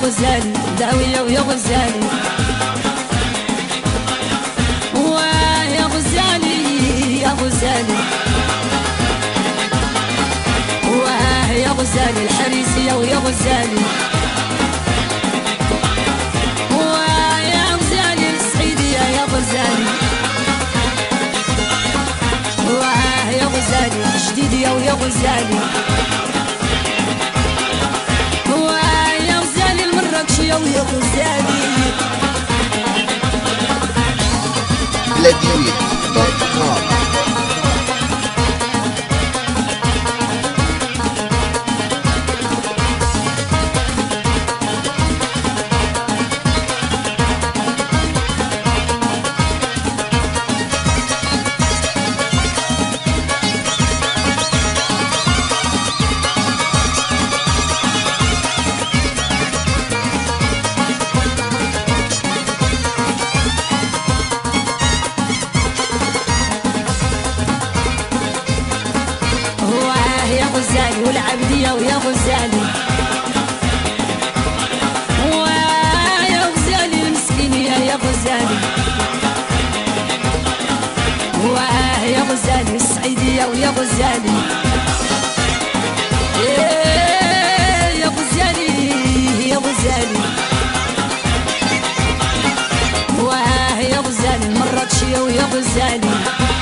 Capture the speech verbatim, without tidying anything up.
غزالي داوية ويا غزالي ويا غزالي يا غزالي واه يا غزالي الحريسية ويا غزالي ويا غزالي السعيدية يا غزالي واه يا غزالي الجديدية ويا غزالي ويا غزالي المراكشية ويا غزالي بلاديوية دوت كوم. غزالي والعبدية ويا غزالي ويا غزالي المسكينية يا غزالي واه يا غزالي السعيدية ويا غزالي يا غزالي يا غزالي واه يا غزالي المراكشية ويا غزالي